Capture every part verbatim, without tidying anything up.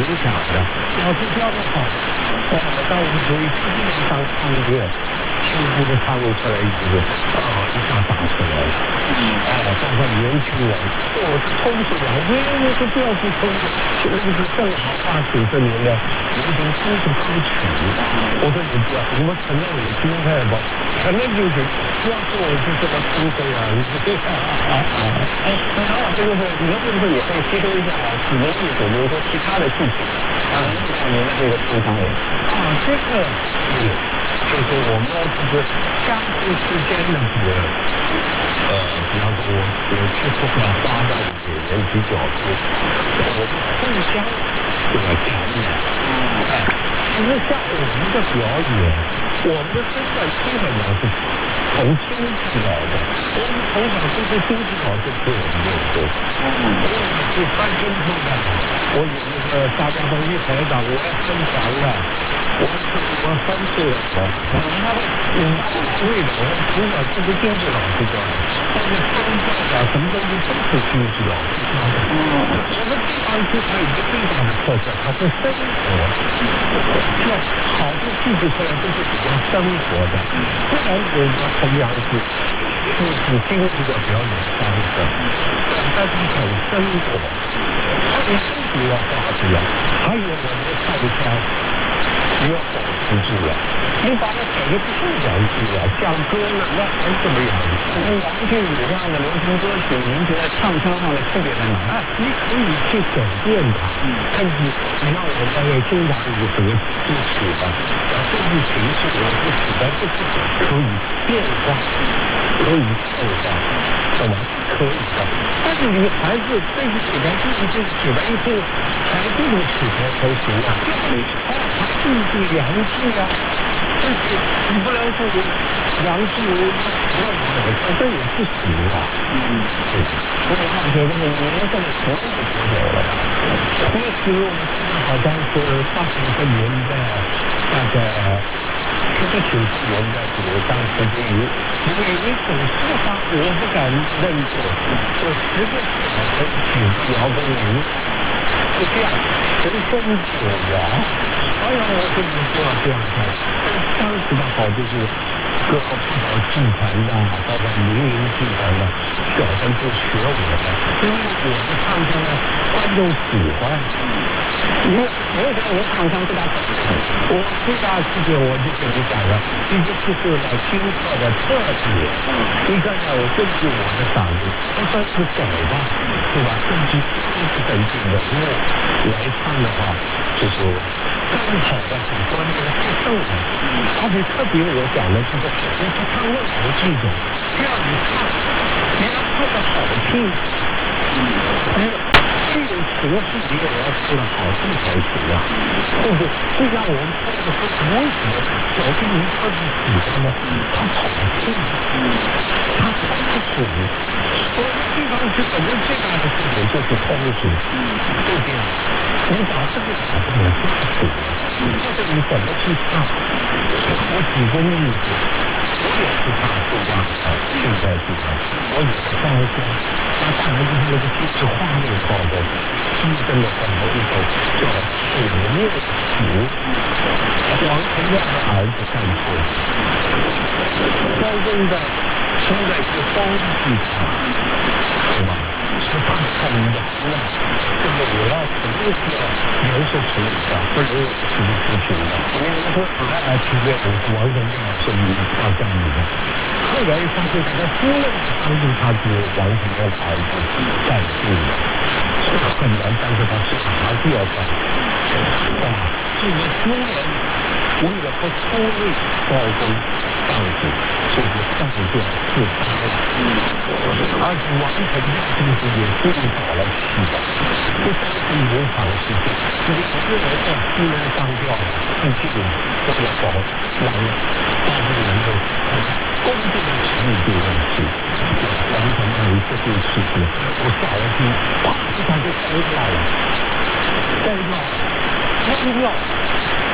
影响的。要是教的好，呃，到我们属于基本上唱歌，轻轻的唱出来一个，啊，一下打出来了。哎，包括年轻人，我冲出来，因为那个调子冲的，那个是正好八九十年代流行通俗歌曲。我说你不要，你们承认我心态吧？承认就是，要是我是这么冲这样，你这样啊啊啊！哎，那常老师就是，你们是不是也会吸收一下你们艺术，比如说其他的戏曲，啊，像您的这个唱腔里啊，这个有，就是我们就是相互之间的这个，呃，比方说我我接触到八代的演员比较多，我们互相这个感染，哎，其实像我们的表演，我们真的基本上是从京剧来的，我们从小都是京剧老师给我们念书，我也是翻身出来的，我有那个大家同一台长，我也分享了，我我三岁了，我他们嗯不会的，我从小就是京剧老师教的，但是声调啊什么东西都是京剧老师教的。我们地方剧它有一个最大的特色，它是生活，就好的戏剧出来都是比较生活的，虽然我们同样是是是京剧的表演方式，但是很生活。它的生活要保持了，还有我们的唱腔也要保持住了。你把它改的不是两句啊，讲歌呢，那还怎么样？跟王俊宇这样的流行歌曲，您觉得唱腔上的区别在哪？哎，你可以去改变它，根据你像我们也经常有这个作曲的，呃，根据情绪我作曲的，这是可以变化，可以变化，懂吗？可以的。但是女孩子对于起来就是这个起来以后，还这种起来才行啊，调里哦，还注意良气啊。但是你不能说你良气无那我这也不行啊。嗯，是。所以我觉得你们这么熟悉就有了。那时我们现在好像是八九十年代，大概十九九十年代左右，当时就有因为你总是他，我不敢认错，就十个小时几个摇滚舞，就这样随风走摇。哎呀，我跟你说这样看，当时的好就是各个不少剧团的，包括民营剧团的，小人都学我的，因为我的唱腔呢，观众喜欢。因为我觉得我唱腔最大特点，我最大区别我就跟你讲了，这就是为了听课的特点。你看看我根据我的嗓音，不算是改吧，对吧？根据根据人物来唱的话，就是更好的把观众带动了。而且特别我讲的就是，你不唱任何剧种，只要你唱，你要唱的好听，你。这种情绪你也要出的好听才行啊，对不对？就像我们唱的歌，为什么小兵您特别喜欢呢？它好听，它通俗。我们地方是怎么最大的特点就是通俗，对不对？你把这个打得很清楚，就是你怎么去唱。我举个例子，我也是唱苏家的，现在是唱，我也是唱一下，那当然就是那个剧是画面好的。新生的很多一首叫《水面情》，黄承亮的儿子干错，高中的现在是方剧场，是吧？是他很难的，这个我要肯定是要严肃处理的，不能有什么事情的。因为说哎，前面我是王承亮是你画像你的，后来发现他的夫人帮助他做王承亮的儿子干事的。很难，但是他是还是要干。啊，这个夫人为了不拖累高公丈夫，所以上吊自杀了。而且王承亮这个事情最早了起的，这都是模仿事情。因为后来到夫人上吊了，毕竟为了保让大部分人都公正的处理这个问题。王承亮一这件事情，我下了心，啪，他就疯掉了，疯掉，疯掉。哎，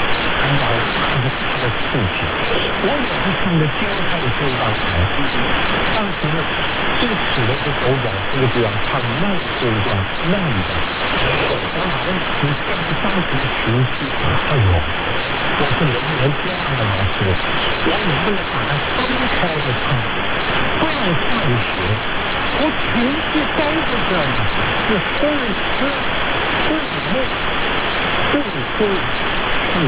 老大的大的事情。我也是看着金泰升上台，当时最死的是手掌这个地方唱慢声调慢的，我马上只看当时的情绪，哎呦，我是能不能这样的老师？我能不能把它分开的唱，不要放学？我情绪待在这里，是不吃不梦，不醉不昏，不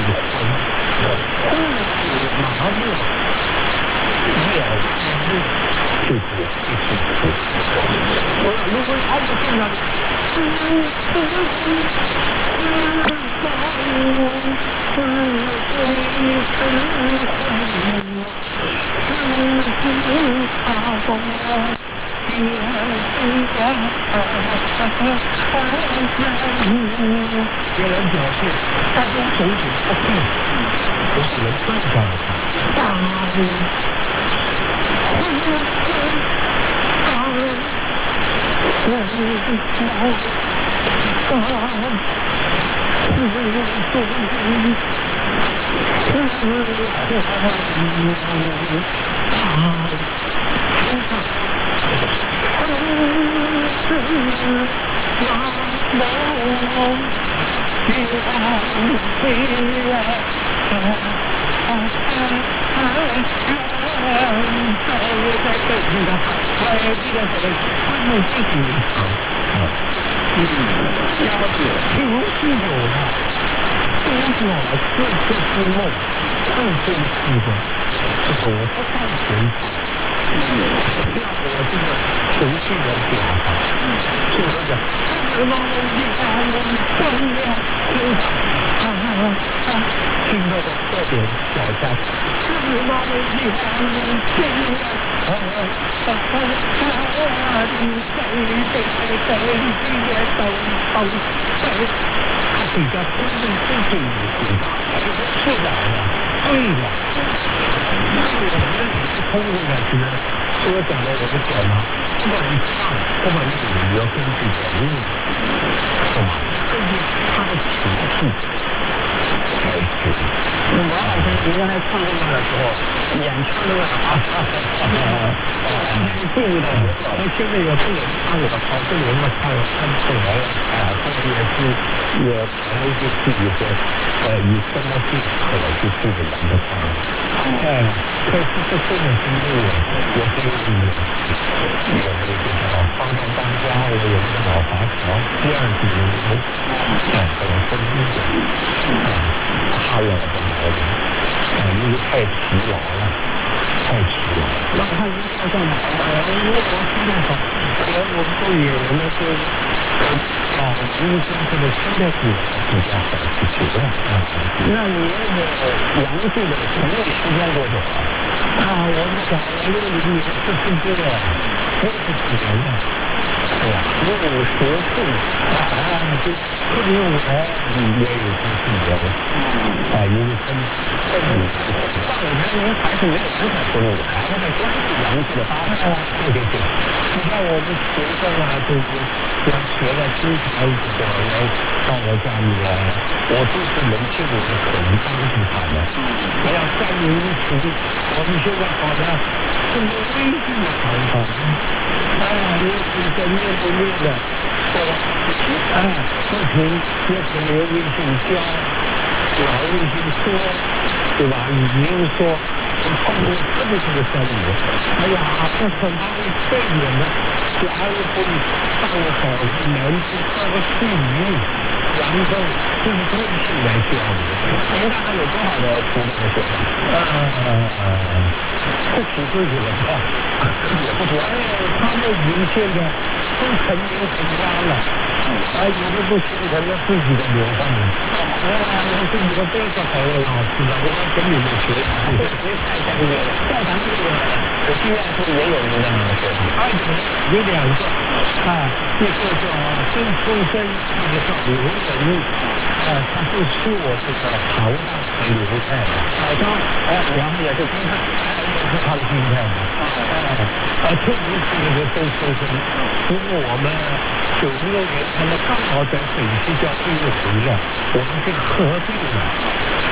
麻木，也不这个这是我如果他不这样，别人表示大家手指不看，我只能站在大路。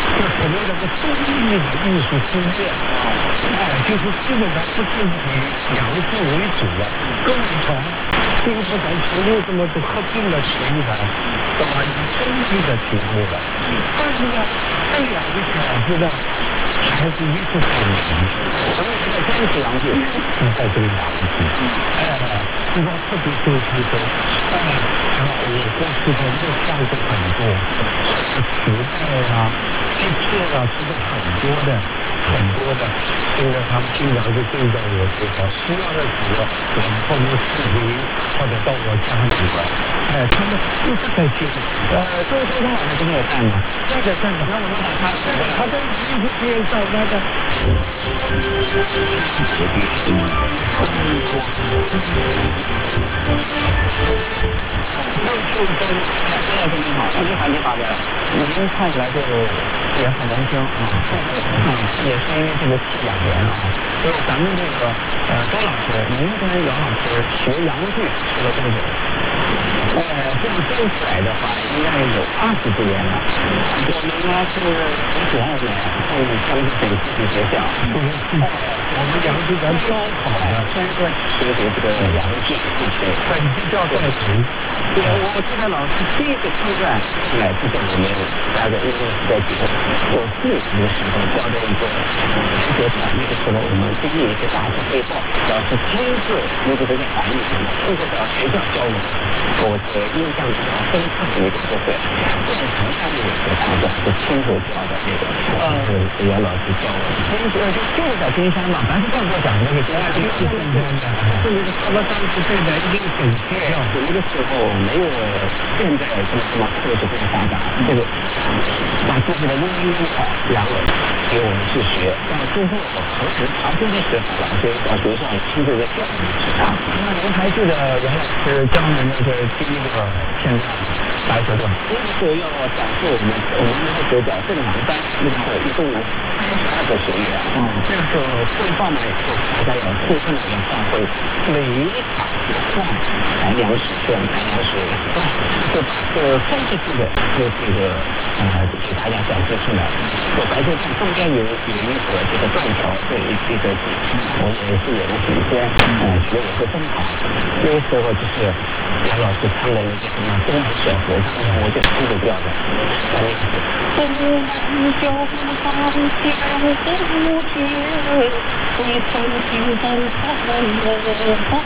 就成为了个独立的艺术世界。哎，就是基本上不是以杨氏为主了，更从并不像题目这么多合并的题目了，是吧？以独立的题目了。但是呢，这两个小子呢，还是一直在演。 什么是真实洋剧？ 是在这个洋剧。哎，你说特别是这个，哎，然后我过去的录像是很多，磁带啊、碎片啊，是个很多的。很多的，现在他们经常就对着我这个需要的时候，我们后面视频或者到我家里边，哎，他们一直在接触。 呃，周周东老师这边有在吗？ 在的，在的。那我们把他，他在一直边找那个。 那就跟现在跟你好，那就还没发表，您看起来就也很年轻啊。嗯，也是因为这个气养人啊。所以咱们这个呃周老师，您跟杨老师学洋剧学了多久？呃，这么说起来的话，应该有二十多年了。我们呢是五九二年在江苏省戏剧学校， 我们洋剧咱教好的， 专科学习这个洋剧，对， 本地教在读。 对，我记得老师第一次参战来是在我们大概应该是在九九四年的时候教的一个学团，那个时候我们经历一些大型汇报，老师亲自用这个在法律上亲自到学校教我们，我的印象比较深刻的一个就是在台上面的时候，老师亲自教的那个，呃，袁老师教我，亲自就就是在金山嘛，咱是这么讲那个金山就是金山的， 是那个他们当时对的一个本学校， 那个时候没有现在这么这么科学这么发达，这个把自己的英语好，然后给我们去学。到最后考试查分的时候，老师到学校亲自在教我们啊。那您还记得袁老师教您的这第一个片段白蛇传？那个时候要讲述我们我们那个时候叫正常班，那个时候一共有三十二个学员。嗯，这个时候汇报完以后，大家要互相的上会，每一场换白羊时段，白羊时段，就把这三十几个这这个呃给大家展示出来。我白蛇传中间有有一个这个断桥这一这个剧，我也是有的时间呃学我是正好，那个时候就是杨老师唱的一个什么东南小和尚，我就听着调的，那个是东南小和尚小不见，未曾听风寒我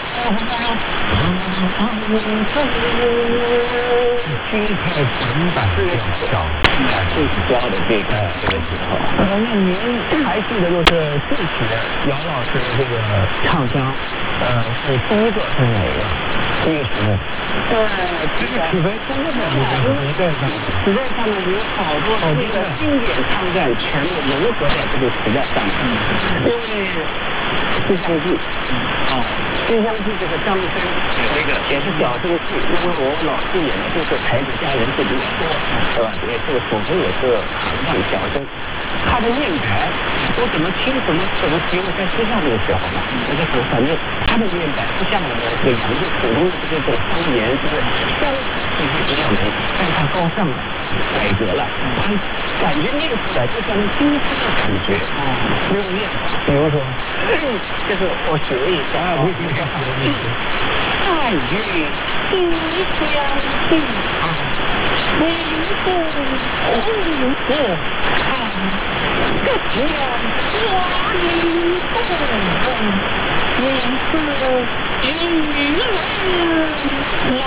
心态整版调调， 最主要的这个这个时候。呃，那您还记得就是具体的姚老师这个唱腔，呃，是第一个是哪个？第一个曲目？呃， 这个曲牌真的很不错，实在上， 实在上面有好多这个经典唱段全部融合在这个时代上面，因为西厢记啊，西厢记这个张生那个也是小生戏，因为我老是演的就是才子佳人戏比较多，是吧？也是普通也是行当小生，他的念白我怎么听怎么怎么听，在学校那个时候嘛，那个时候反正他的念白不像我们这个洋剧普通的这种方言，就是相其实比较美，但是他高尚了，改革了，他感觉念出来就像京剧的感觉啊，没有念法。比如说，这是我学一下啊，你你看我汉语西厢记啊，为父红色看，这条花里红红，也是女人呀！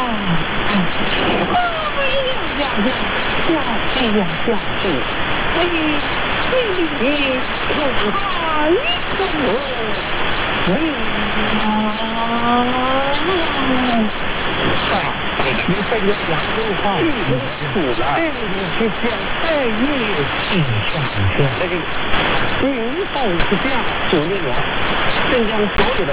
哎呀呀呀！下去呀下去！嘿，嘿，可看着我，哎呀！ 你这个扬州话，这个苦了，这个是讲爱乐气象的，这个云凤是这样，九六年，镇江所有的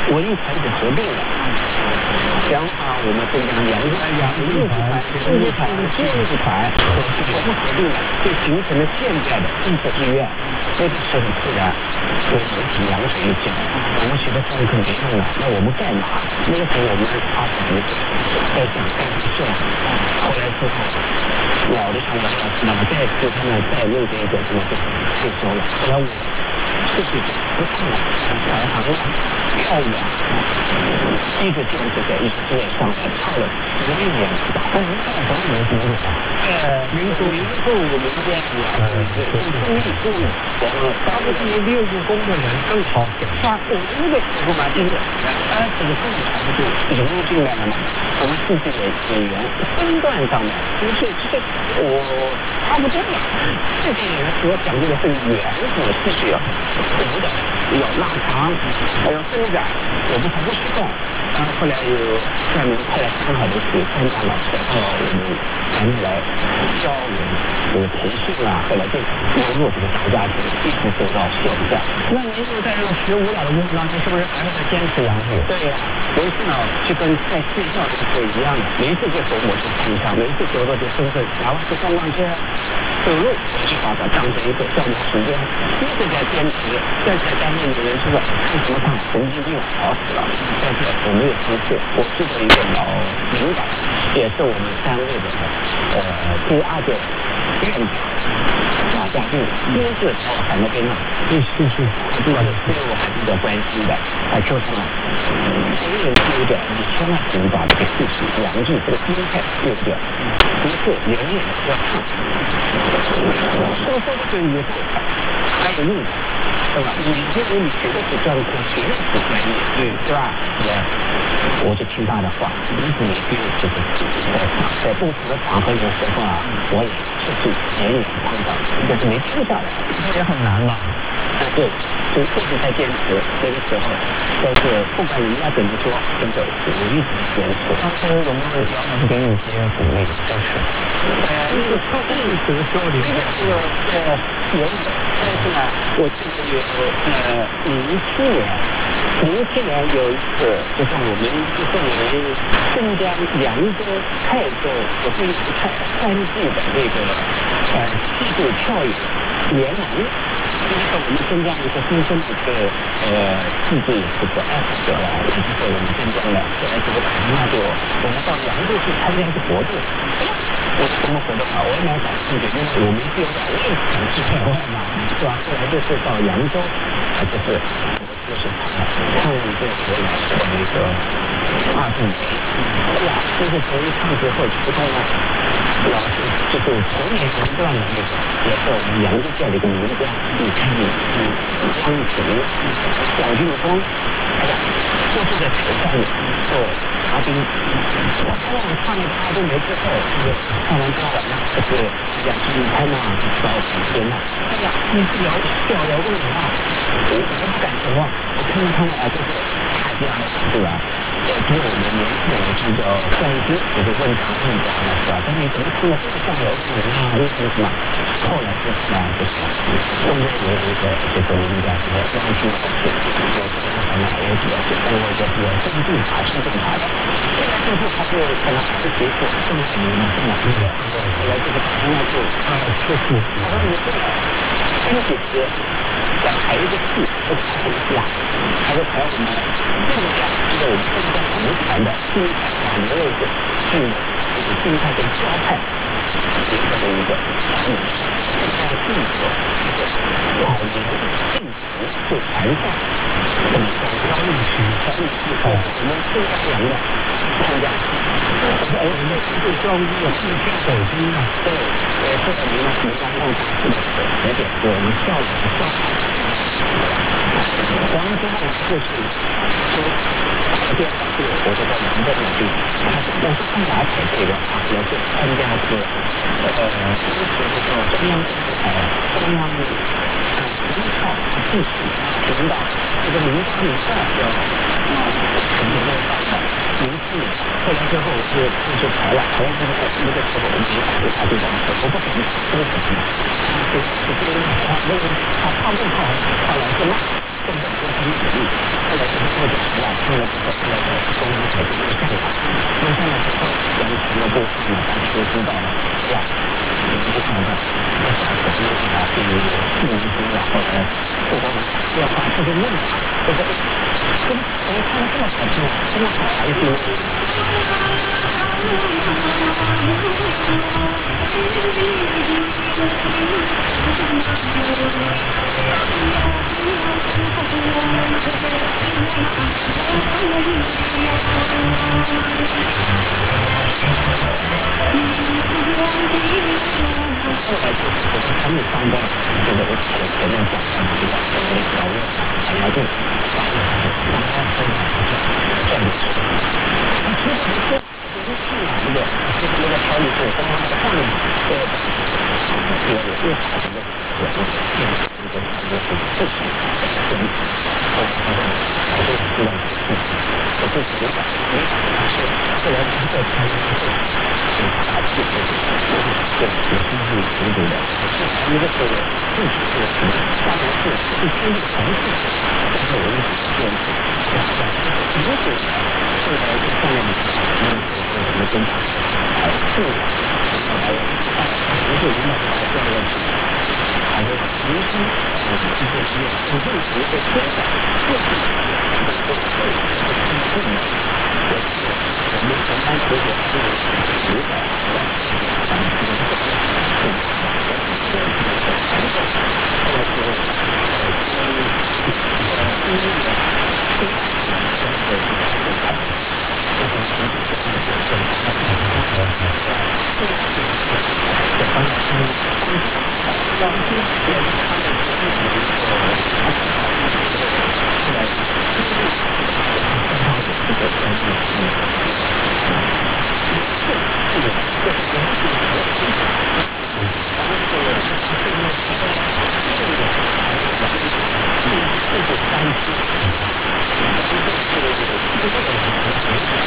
文艺团体合并了。然后啊，我们这个杨杨杨艺团、艺术团、建艺团和全部合并了，就形成了现在的艺术医院。那个时候突然就流行洋水一讲，我们学的上课没用了，那我们干嘛？那个时候我们二十几岁，在想干什么事啊？后来之后，老的上来了，那么再次他们在那边一个什么就退休了。后来我四岁不唱了，改行了，跳舞啊，一直坚持在艺术事业上来跳了十六年。那您干什么名字名字啊？呃，民族民族民间舞啊，对对，公益公益。我们他们这些练武功的人更好选。 像我们那个时候嘛，就是哎，这个共产就融入进来了嘛。我们戏剧演演员身段上面，就是这个我差不多了。这些人所讲究的是原始戏剧啊，舞蹈有拉长，还有伸展，我们还不知道。然后后来有专门派了上海的水专家老师到我们团里来教我们这个培训啊，后来就融入这个大家庭，一直走到现在。那您就在这个学舞蹈的过程当中，是不是还是在坚持洋舞？对呀、啊，有一次呢，就跟在睡觉的时候一样的，没事就走我就唱一唱，没事走着就伸伸，哪怕是逛逛街、走路，我就把它当成一个消磨时间，一直在坚持。在在单位的人说看什么看，神经病好死了。在这我没有出去，我记得一个老领导，也是我们单位的呃第二个院长。马家俊亲自到我海那边呢， 是是是， 对我对我还比较关心的，他说什么？谁人丢掉，你千万不能把这个戏曲洋剧这个心态丢掉，不是永远要唱，说说的对以后还有用的，对吧？你这个你学的是专科，学的是专业，对对吧？对，我就听他的话，一直没丢这个戏，在在不同的场合的时候啊，我也是去演演碰到。但是没听下来， 这也很难吧？ 哎，对，就一直在坚持。那个时候，但是不管人家怎么说，真的我一直坚持。 当时有没有杨老师给你一些鼓励？就是， 呃，那个特殊的学校里，那个是呃有的，但是呢，我记得有呃零七年，零七年有一次，就是我们就是我们镇江、扬州、泰州，我这一次泰三季的那个呃戏剧跳演联盟。这个是我们镇江一个资深的一个呃戏剧这个爱好者了，也就是我们镇江的，后来这个打电话给我，我们到扬州去参加一个活动。我什么活动啊？我也蛮感兴趣，因为我没必要我也想去海外嘛，是吧？后来就是到扬州，啊，就是就是看一个回来的那个二度梅，哎呀，那个时候一唱之后，普通的老师就是从年前段的那个，也是我们扬州教的一个名家，你看你嗯张琴、蒋劲峰，哎呀，都是在台上面做嘉宾。我看我唱了二度梅之后，就是唱完之后呢，就是两次离开嘛，就到旁边了。哎呀，你是摇吊摇滚啊！我我不敢说话，我看到他们啊，就是大家是吧？呃，只有我们年轻人比较关心，我就问他们家了是吧？但你怎么唱的这么像摇滚啊？为什么什么？后来就是呢，就是中间有一个就是我们讲什么钢琴老师，我什么我比较喜欢我就比较镇定他，是正常的。后来最后他就可能还是结束正常的正常的，后来这个打电话就啊，确实，他说你这个真姐姐想排一个戏，不排一个戏啊，还是排我们正常这个我们正常舞团的新派啊，没有一个是这个新派跟教派结合的一个团体，在中国这个老年正常就传上这么高高一区，高一区哦，我们正常人的参加。哎，那这个教育有四天北京啊，对，也是我们我们刚刚打出的特点，我们校园校完了之后就是说打个电话给我，我就在扬州那边，他说我是上哪采这个啊？我是参加是呃当时这个中央电视台中央呃文化戏曲频道这个名家名赛叫啊什么那个大赛。零七年，后来之后是就是排了，排完之后那个时候我们就打给他对方说，我不敢说什么，就是就是他那个他他问他他老是骂， 根本不可以努力。后来就是做点了，做了之后，后来在中央台就上来，上上来之后，完成了过后呢，大家都知道了，哇，你们不看到，要下手就给他进入进入进然后呢，不光要把这个梦啊，这个怎么怎么看得这么好听啊，这么好孩子。后来就是我们他们当中，这个我我前面讲的这个这个小乐海牙队，然后他是当他分享这样的事情。他其实说就是看哪一个，就是那个小女生跟他的上面这个有有最好的一个我我这个这个这个事情，这个后来他说还是知道这个事情，我就觉得没想到是后来他在参加之后，是他自己这个也是自己成功的，是一个这个自己这个什么，当然是是经历尝试，但是我一直坚持，然后如果后来就上面的那个什么跟他还是后来啊，不是领导把我调过去，还是明星啊，去做实验，主动学的天才，就是这个这个这个这个我是我们全班同学是十个，咱们这个这个这个这个后来是呃呃音乐的非常的这个这个。这种情景是很很很很很这个是这方面是当时也是他们自己的一个他们后来正好有这个关系是这这个这个关系是很正常的。当时这个是他对面这个这个这个三期，这个这个这个这个。